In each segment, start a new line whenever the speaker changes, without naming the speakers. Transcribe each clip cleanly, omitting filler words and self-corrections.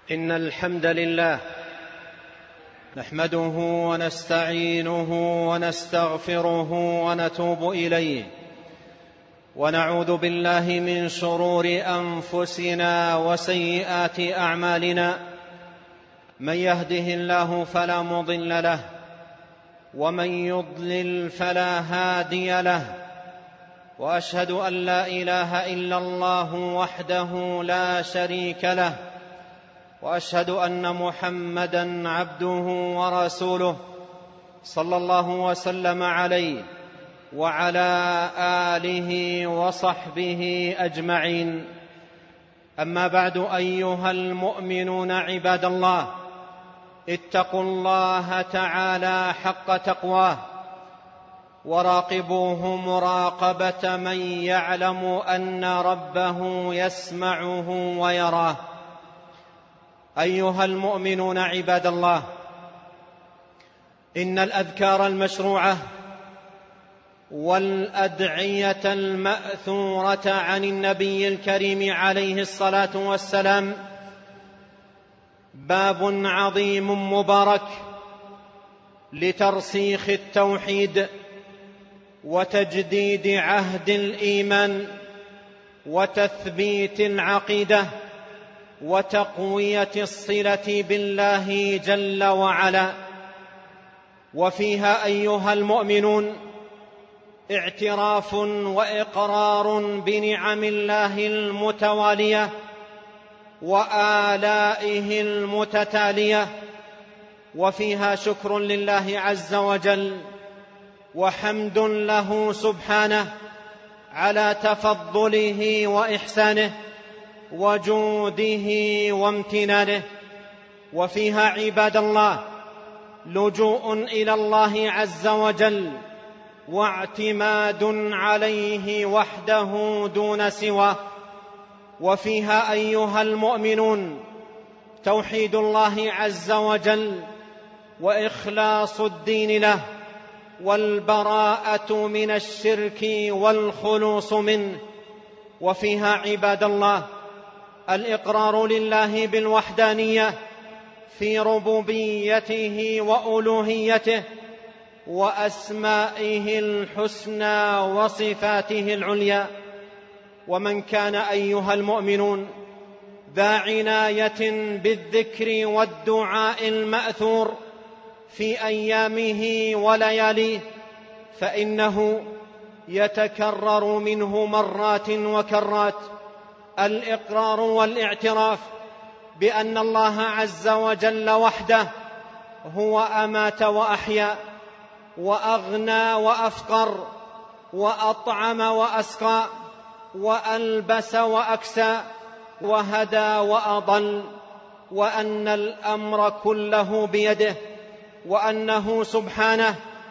إن الحمد لله نحمده ونستعينه ونستغفره ونتوب إليه، ونعوذ بالله من شرور أنفسنا وسيئات أعمالنا. من يهده الله فلا مضل له، ومن يضلل فلا هادي له، وأشهد أن لا إله إلا الله وحده لا شريك له، وأشهد أن محمدًا عبده ورسوله صلى الله وسلم عليه وعلى آله وصحبه أجمعين. أما بعد، أيها المؤمنون عباد الله، اتقوا الله تعالى حق تقواه، وراقبوه مراقبة من يعلم أن ربه يسمعه ويراه. أيها المؤمنون عباد الله، إن الأذكار المشروعة والأدعية المأثورة عن النبي الكريم عليه الصلاة والسلام باب عظيم مبارك لترسيخ التوحيد وتجديد عهد الإيمان وتثبيت العقيدة وتقوية الصلة بالله جل وعلا. وفيها أيها المؤمنون اعتراف وإقرار بنعم الله المتوالية وآلائه المتتالية، وفيها شكر لله عز وجل وحمد له سبحانه على تفضله وإحسانه وجوده وامتنانه. وفيها عباد الله لجوء إلى الله عز وجل واعتماد عليه وحده دون سواه. وفيها أيها المؤمنون توحيد الله عز وجل وإخلاص الدين له والبراءة من الشرك والخلوص منه. وفيها عباد الله الإقرار لله بالوحدانية في ربوبيته وألوهيته وأسمائه الحسنى وصفاته العليا. ومن كان أيها المؤمنون ذا عناية بالذكر والدعاء المأثور في أيامه ولياليه فإنه يتكرر منه مرات وكرات الإقرار والاعتراف بأن الله عز وجل وحده هو أمات وأحيا وأغنى وأفقر وأطعم وأسقى وألبس وأكسى وهدى وأضل، وأن الأمر كله بيده، وأنه سبحانه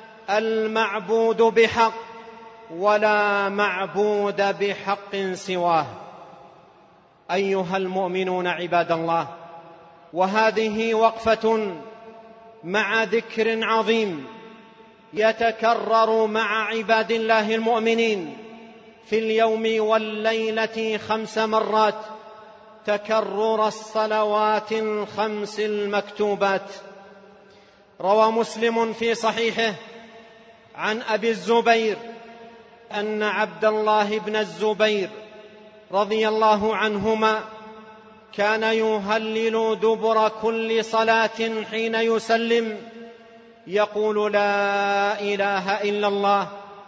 المعبود بحق ولا معبود بحق سواه. أيها المؤمنون عباد الله، وهذه وقفة مع ذكر عظيم يتكرر مع عباد الله المؤمنين في اليوم والليلة 5 مرات، تكرر الصلوات ال5 المكتوبات. روى مسلم في صحيحه عن أبي الزبير أن عبد الله بن الزبير رضي الله عنهما كان يهلل دبر كل صلاة حين يسلم يقول: لا إله إلا الله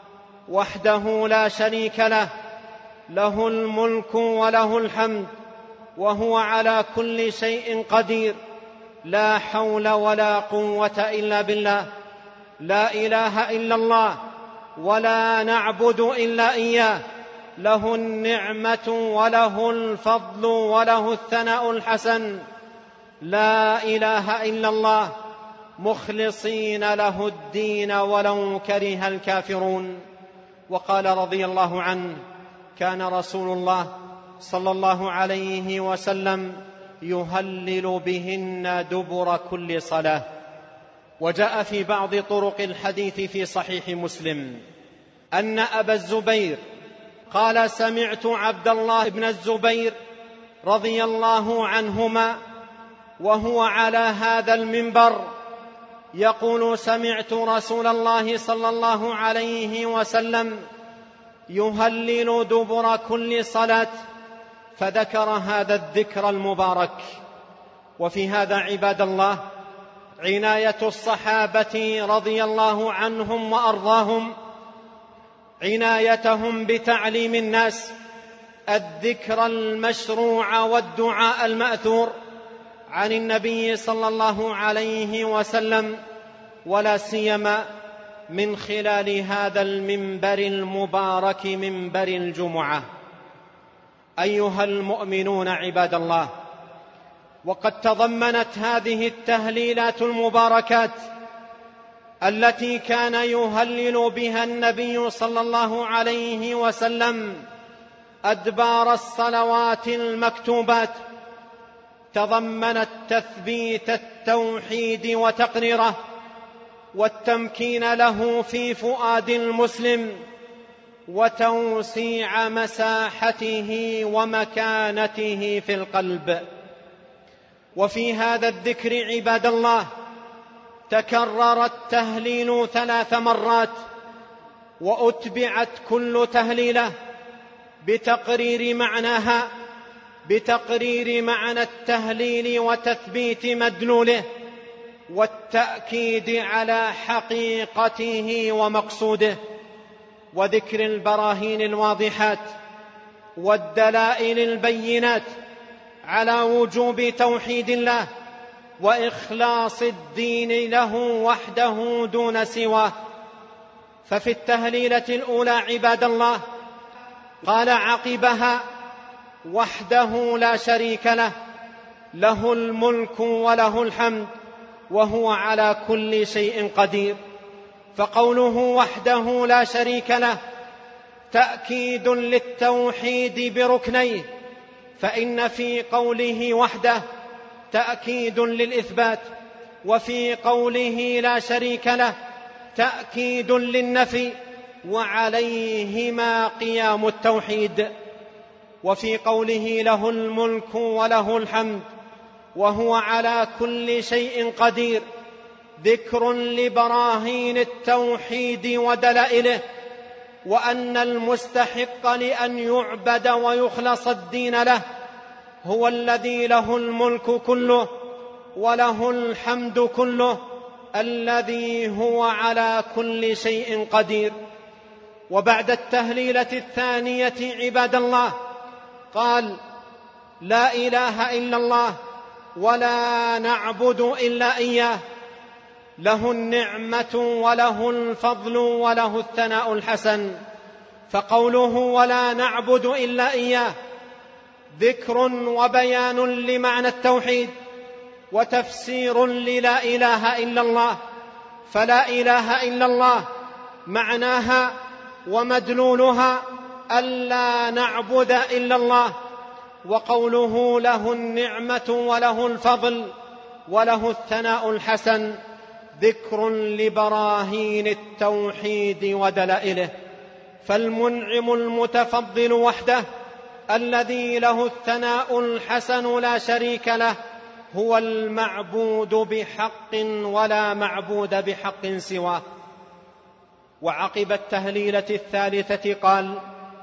وحده لا شريك له، له الملك وله الحمد وهو على كل شيء قدير، لا حول ولا قوة إلا بالله، لا إله إلا الله ولا نعبد إلا إياه، له النعمة وله الفضل وله الثناء الحسن، لا إله إلا الله مخلصين له الدين ولو كره الكافرون. وقال رضي الله عنه: كان رسول الله صلى الله عليه وسلم يهلل بهن دبر كل صلاة. وجاء في بعض طرق الحديث في صحيح مسلم أن أبا الزبير قال: سمعت عبد الله بن الزبير رضي الله عنهما وهو على هذا المنبر يقول: سمعت رسول الله صلى الله عليه وسلم يهلل دبر كل صلاة، فذكر هذا الذكر المبارك. وفي هذا عباد الله عناية الصحابة رضي الله عنهم وأرضاهم، عنايتهم بتعليم الناس الذكر المشروع والدعاء المأثور عن النبي صلى الله عليه وسلم، ولا سيما من خلال هذا المنبر المبارك، منبر الجمعة. أيها المؤمنون عباد الله، وقد تضمنت هذه التهليلات المباركات التي كان يهلل بها النبي صلى الله عليه وسلم أدبار الصلوات المكتوبات، تضمنت تثبيت التوحيد وتقريره، والتمكين له في فؤاد المسلم، وتوسيع مساحته ومكانته في القلب. وفي هذا الذكر عباد الله تكرر التهليل 3 مرات، وأتبعت كل تهليلة بتقرير معناها، بتقرير معنى التهليل وتثبيت مدلوله، والتأكيد على حقيقته ومقصوده، وذكر البراهين الواضحات والدلائل البينات على وجوب توحيد الله وإخلاص الدين له وحده دون سواه. ففي التهليلة الأولى عباد الله قال عقبها: وحده لا شريك له، له الملك وله الحمد وهو على كل شيء قدير. فقوله وحده لا شريك له تأكيد للتوحيد بركنيه، فإن في قوله وحده تأكيد للإثبات، وفي قوله لا شريك له تأكيد للنفي، وعليهما قيام التوحيد. وفي قوله له الملك وله الحمد وهو على كل شيء قدير ذكر لبراهين التوحيد ودلائله، وأن المستحق لأن يعبد ويخلص الدين له هو الذي له الملك كله وله الحمد كله، الذي هو على كل شيء قدير. وبعد التهليلة الثانية عباد الله قال: لا إله إلا الله ولا نعبد إلا إياه، له النعمة وله الفضل وله الثناء الحسن. فقوله ولا نعبد إلا إياه ذكر وبيان لمعنى التوحيد، وتفسير للا إله إلا الله. فلا إله إلا الله معناها ومدلولها ألا نعبد إلا الله. وقوله له النعمة وله الفضل وله الثناء الحسن ذكر لبراهين التوحيد ودلائله. فالمنعم المتفضل وحده الذي له الثناء الحسن لا شريك له هو المعبود بحق ولا معبود بحق سواه. وعقب التهليلة الثالثة قال: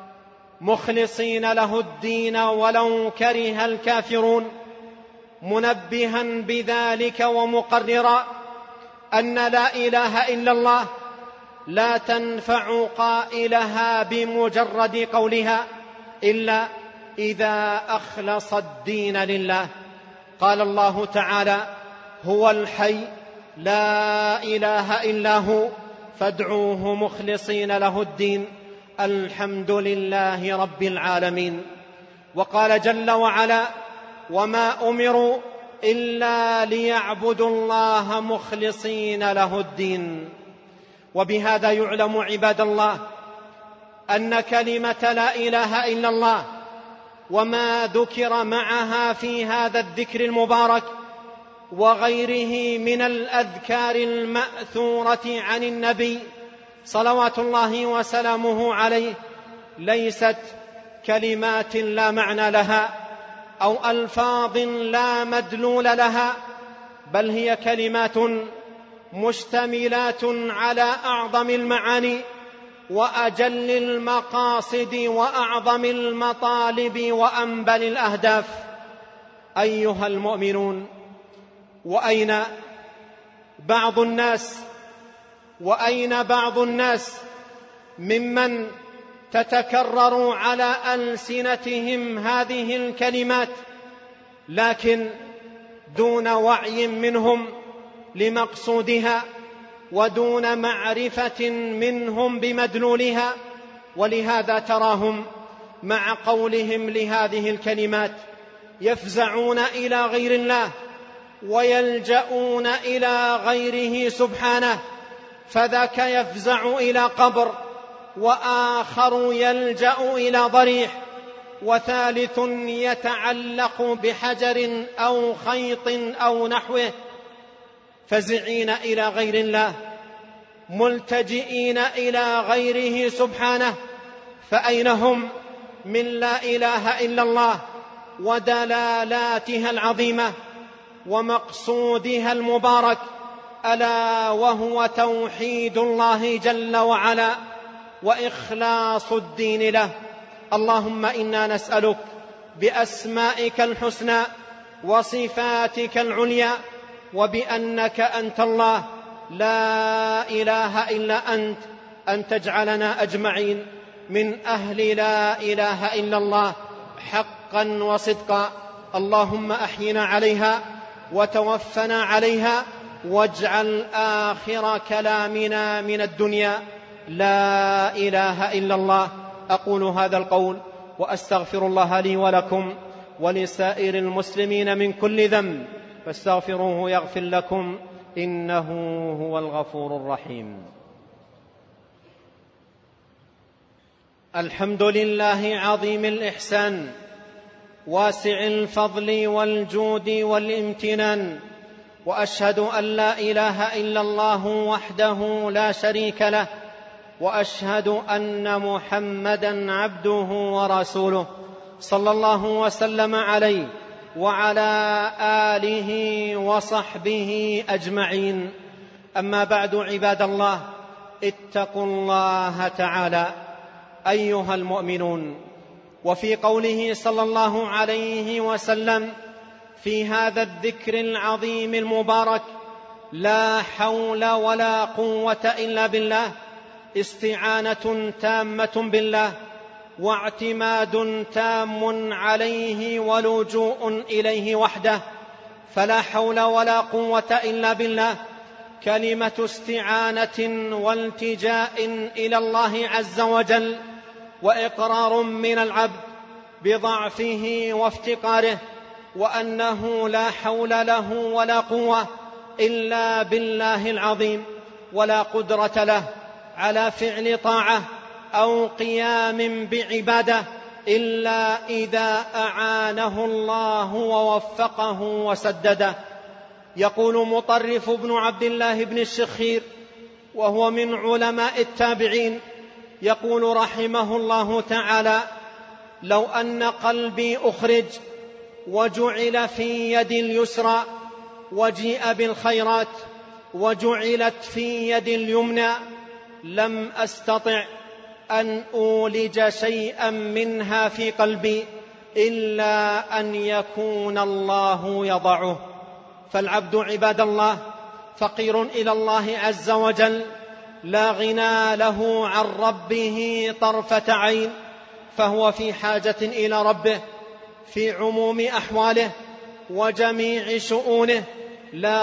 مخلصين له الدين ولو كره الكافرون، منبها بذلك ومقررا أن لا إله إلا الله لا تنفع قائلها بمجرد قولها إلا إذا أخلص الدين لله. قال الله تعالى: هو الحي لا إله إلا هو فادعوه مخلصين له الدين الحمد لله رب العالمين. وقال جل وعلا: وما أمروا إلا ليعبدوا الله مخلصين له الدين. وبهذا يعلم عباد الله أن كلمة لا إله إلا الله وما ذكر معها في هذا الذكر المبارك وغيره من الأذكار المأثورة عن النبي صلوات الله وسلامه عليه ليست كلمات لا معنى لها، أو ألفاظ لا مدلول لها، بل هي كلمات مشتملات على أعظم المعاني وأجل المقاصد وأعظم المطالب وأنبل الأهداف. أيها المؤمنون، وأين بعض الناس ممن تتكرر على ألسنتهم هذه الكلمات، لكن دون وعي منهم لمقصودها ودون معرفة منهم بمدلولها، ولهذا تراهم مع قولهم لهذه الكلمات يفزعون إلى غير الله ويلجؤون إلى غيره سبحانه، فذاك يفزع إلى قبر، وآخر يلجأ إلى ضريح، وثالث يتعلق بحجر أو خيط أو نحوه، فزعين إلى غير الله ملتجئين إلى غيره سبحانه. فأين هم من لا إله إلا الله ودلالاتها العظيمة ومقصودها المبارك، ألا وهو توحيد الله جل وعلا وإخلاص الدين له. اللهم إنا نسألك بأسمائك الحسنى وصفاتك العليا وبأنك أنت الله لا إله إلا أنت أن تجعلنا أجمعين من أهل لا إله إلا الله حقا وصدقا. اللهم أحينا عليها وتوفنا عليها، واجعل آخر كلامنا من الدنيا لا إله إلا الله. أقول هذا القول وأستغفر الله لي ولكم ولسائر المسلمين من كل ذنب، فاستغفروه يغفر لكم، إنه هو الغفور الرحيم. الحمد لله عظيم الإحسان واسع الفضل والجود والامتنان، وأشهد أن لا إله إلا الله وحده لا شريك له، وأشهد أن محمدًا عبده ورسوله صلى الله وسلم عليه وعلى آله وصحبه أجمعين. أما بعد، عباد الله، اتقوا الله تعالى أيها المؤمنون. وفي قوله صلى الله عليه وسلم في هذا الذكر العظيم المبارك: لا حول ولا قوة إلا بالله، استعانة تامة بالله واعتماد تام عليه ولجوء إليه وحده. فلا حول ولا قوة إلا بالله كلمة استعانة والتجاء إلى الله عز وجل، وإقرار من العبد بضعفه وافتقاره، وأنه لا حول له ولا قوة إلا بالله العظيم، ولا قدرة له على فعل طاعة أو قيام بعبادة إلا إذا أعانه الله ووفقه وسدده. يقول مطرف بن عبد الله بن الشخير، وهو من علماء التابعين، يقول رحمه الله تعالى: لو أن قلبي أخرج وجعل في يد اليسرى، وجيء بالخيرات وجعلت في يد اليمنى، لم أستطع أن أولج شيئا منها في قلبي إلا أن يكون الله يضعه. فالعبد عباد الله فقير إلى الله عز وجل، لا غنى له عن ربه طرفة عين، فهو في حاجة إلى ربه في عموم أحواله وجميع شؤونه، لا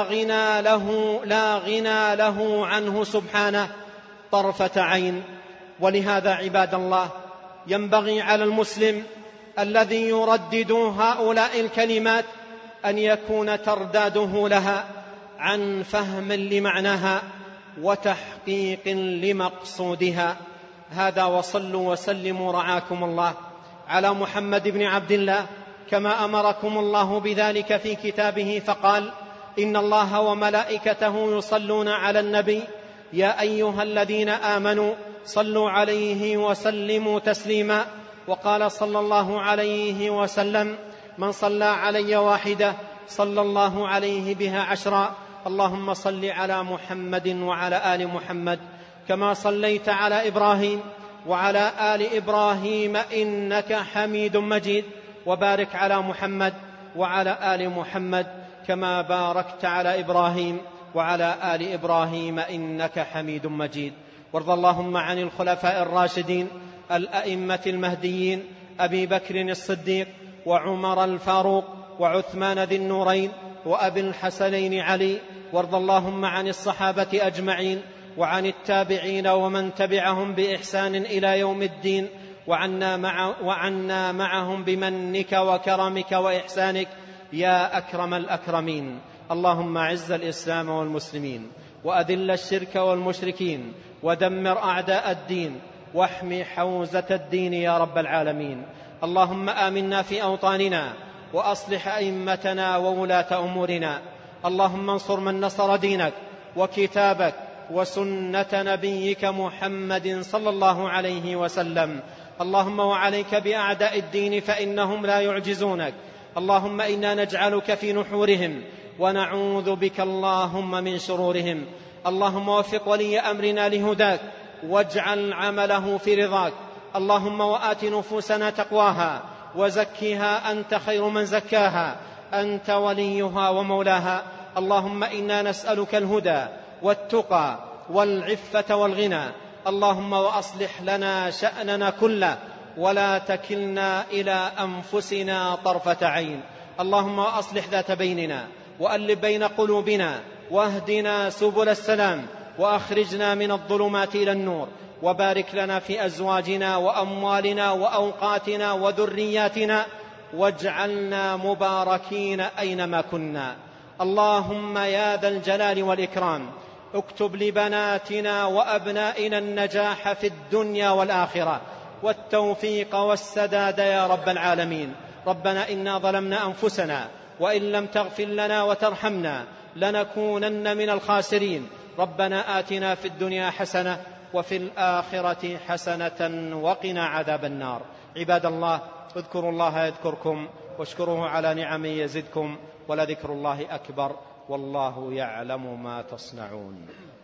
غنى له عنه سبحانه طرفة عين. ولهذا عباد الله ينبغي على المسلم الذي يردد هؤلاء الكلمات أن يكون ترداده لها عن فهم لمعناها وتحقيق لمقصودها. هذا، وصلوا وسلموا رعاكم الله على محمد بن عبد الله كما أمركم الله بذلك في كتابه، فقال: إن الله وملائكته يصلون على النبي يا أيها الذين آمنوا صلوا عليه وسلموا تسليما. وقال صلى الله عليه وسلم: من صلى علي واحدة صلى الله عليه بها 10. اللهم صل على محمد وعلى آل محمد كما صليت على إبراهيم وعلى آل إبراهيم إنك حميد مجيد، وبارك على محمد وعلى آل محمد كما باركت على إبراهيم وعلى آل إبراهيم إنك حميد مجيد. وارض اللهم عن الخلفاء الراشدين الأئمة المهديين أبي بكر الصديق وعمر الفاروق وعثمان ذي النورين وأبي الحسنين علي. وارض اللهم عن الصحابة أجمعين وعن التابعين ومن تبعهم بإحسان إلى يوم الدين، وعنا معهم بمنك وكرمك وإحسانك يا أكرم الأكرمين. اللهم أعز الإسلام والمسلمين وأذل الشرك والمشركين ودمر أعداء الدين واحمِ حوزة الدين يا رب العالمين. اللهم آمنا في أوطاننا وأصلح أئمتنا وولاة أمورنا. اللهم انصر من نصر دينك وكتابك وسنة نبيك محمد صلى الله عليه وسلم. اللهم وعليك بأعداء الدين فإنهم لا يعجزونك. اللهم إنا نجعلك في نحورهم ونعوذ بك اللهم من شرورهم. اللهم وفق ولي أمرنا لهداك واجعل عمله في رضاك. اللهم وآت نفوسنا تقواها وزكها أنت خير من زكاها، أنت وليها ومولاها. اللهم إنا نسألك الهدى والتقى والعفة والغنى. اللهم وأصلح لنا شأننا كله ولا تكلنا إلى أنفسنا طرفة عين. اللهم وأصلح ذات بيننا وألف بين قلوبنا واهدنا سبل السلام وأخرجنا من الظلمات إلى النور، وبارك لنا في أزواجنا وأموالنا وأوقاتنا وذرياتنا واجعلنا مباركين أينما كنا. اللهم يا ذا الجلال والإكرام اكتب لبناتنا وأبنائنا النجاح في الدنيا والآخرة والتوفيق والسداد يا رب العالمين. ربنا إنا ظلمنا أنفسنا وإن لم تغفر لنا وترحمنا لنكونن من الخاسرين. ربنا آتنا في الدنيا حسنة وفي الآخرة حسنة وقنا عذاب النار. عباد الله، اذكروا الله يذكركم واشكروه على نعمه يزدكم، ولذكر الله أكبر والله يعلم ما تصنعون.